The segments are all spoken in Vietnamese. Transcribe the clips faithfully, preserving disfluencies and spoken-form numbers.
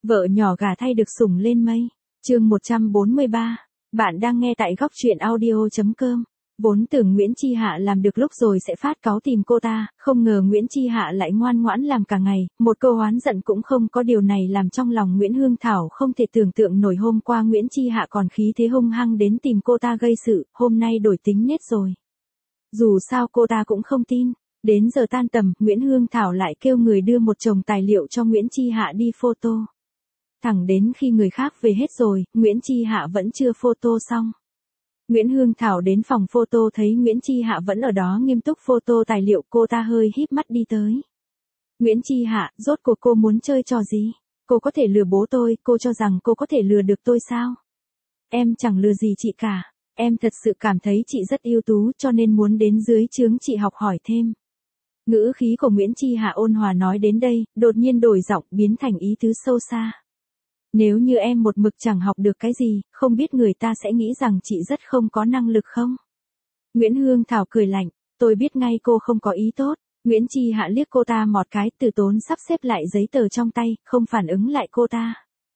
Vợ nhỏ gà thay được sủng lên mây. Chương một trăm bốn mươi ba. Bạn đang nghe tại góc truyện audio chấm com. Vốn tưởng Nguyễn Chi Hạ làm được lúc rồi sẽ phát cáu tìm cô ta, không ngờ Nguyễn Chi Hạ lại ngoan ngoãn làm cả ngày, một câu oán giận cũng không có. Điều này làm trong lòng Nguyễn Hương Thảo không thể tưởng tượng nổi. Hôm qua Nguyễn Chi Hạ còn khí thế hung hăng đến tìm cô ta gây sự, hôm nay đổi tính nết rồi. Dù sao cô ta cũng không tin. Đến giờ tan tầm, Nguyễn Hương Thảo lại kêu người đưa một chồng tài liệu cho Nguyễn Chi Hạ đi photo. Thẳng đến khi người khác về hết rồi, Nguyễn Chi Hạ vẫn chưa photo xong. Nguyễn Hương Thảo đến phòng photo thấy Nguyễn Chi Hạ vẫn ở đó nghiêm túc photo tài liệu, cô ta hơi híp mắt đi tới. Nguyễn Chi Hạ, rốt cuộc cô muốn chơi trò gì? Cô có thể lừa bố tôi, cô cho rằng cô có thể lừa được tôi sao? Em chẳng lừa gì chị cả, em thật sự cảm thấy chị rất ưu tú cho nên muốn đến dưới trướng chị học hỏi thêm. Ngữ khí của Nguyễn Chi Hạ ôn hòa nói đến đây, đột nhiên đổi giọng biến thành ý tứ sâu xa. Nếu như em một mực chẳng học được cái gì, không biết người ta sẽ nghĩ rằng chị rất không có năng lực không? Nguyễn Hương Thảo cười lạnh, tôi biết ngay cô không có ý tốt. Nguyễn Chi Hạ liếc cô ta một cái, từ tốn sắp xếp lại giấy tờ trong tay, không phản ứng lại cô ta.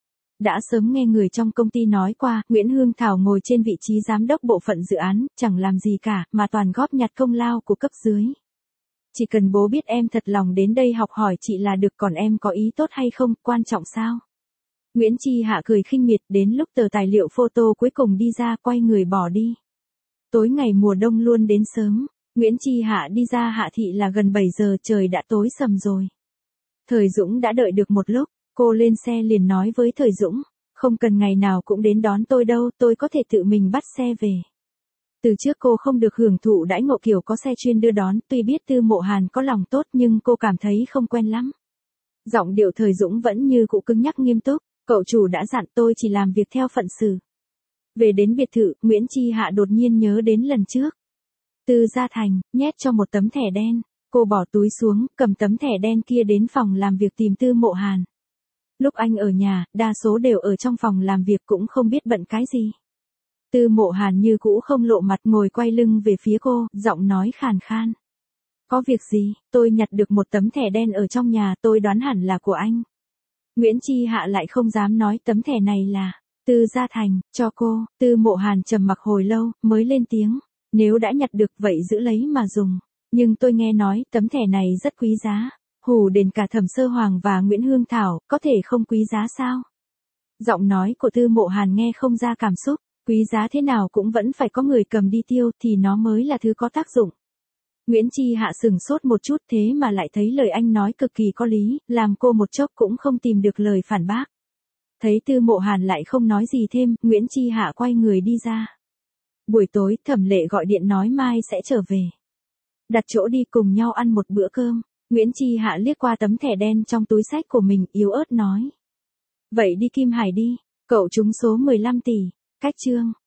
Đã sớm nghe người trong công ty nói qua, Nguyễn Hương Thảo ngồi trên vị trí giám đốc bộ phận dự án, chẳng làm gì cả, mà toàn góp nhặt công lao của cấp dưới. Chỉ cần bố biết em thật lòng đến đây học hỏi chị là được, còn em có ý tốt hay không, quan trọng sao? Nguyễn Chi Hạ cười khinh miệt, đến lúc tờ tài liệu photo cuối cùng đi ra, quay người bỏ đi. Tối ngày mùa đông luôn đến sớm, Nguyễn Chi Hạ đi ra Hạ Thị là gần bảy giờ, trời đã tối sầm rồi. Thời Dũng đã đợi được một lúc, cô lên xe liền nói với Thời Dũng, không cần ngày nào cũng đến đón tôi đâu, tôi có thể tự mình bắt xe về. Từ trước cô không được hưởng thụ đãi ngộ kiểu có xe chuyên đưa đón, tuy biết Tư Mộ Hàn có lòng tốt nhưng cô cảm thấy không quen lắm. Giọng điệu Thời Dũng vẫn như cũ cứng nhắc nghiêm túc, cậu chủ đã dặn tôi chỉ làm việc theo phận sự. Về đến biệt thự, Nguyễn Chi Hạ đột nhiên nhớ đến lần trước. Tư Gia Thành, nhét cho một tấm thẻ đen, cô bỏ túi xuống, cầm tấm thẻ đen kia đến phòng làm việc tìm Tư Mộ Hàn. Lúc anh ở nhà, đa số đều ở trong phòng làm việc cũng không biết bận cái gì. Tư Mộ Hàn như cũ không lộ mặt, ngồi quay lưng về phía cô, giọng nói khàn khan. Có việc gì, tôi nhặt được một tấm thẻ đen ở trong nhà, tôi đoán hẳn là của anh. Nguyễn Chi Hạ lại không dám nói tấm thẻ này là Tư Gia Thành cho cô. Tư Mộ Hàn trầm mặc hồi lâu, mới lên tiếng. Nếu đã nhặt được vậy giữ lấy mà dùng. Nhưng tôi nghe nói tấm thẻ này rất quý giá. Hù đến cả Thẩm Sơ Hoàng và Nguyễn Hương Thảo, có thể không quý giá sao? Giọng nói của Tư Mộ Hàn nghe không ra cảm xúc. Quý giá thế nào cũng vẫn phải có người cầm đi tiêu thì nó mới là thứ có tác dụng. Nguyễn Chi Hạ sừng sốt một chút, thế mà lại thấy lời anh nói cực kỳ có lý, làm cô một chốc cũng không tìm được lời phản bác. Thấy Tư Mộ Hàn lại không nói gì thêm, Nguyễn Chi Hạ quay người đi ra. Buổi tối, Thẩm Lệ gọi điện nói mai sẽ trở về. Đặt chỗ đi cùng nhau ăn một bữa cơm. Nguyễn Chi Hạ liếc qua tấm thẻ đen trong túi xách của mình, yếu ớt nói. Vậy đi Kim Hải đi, cậu trúng số mười lăm tỷ. Cách chương.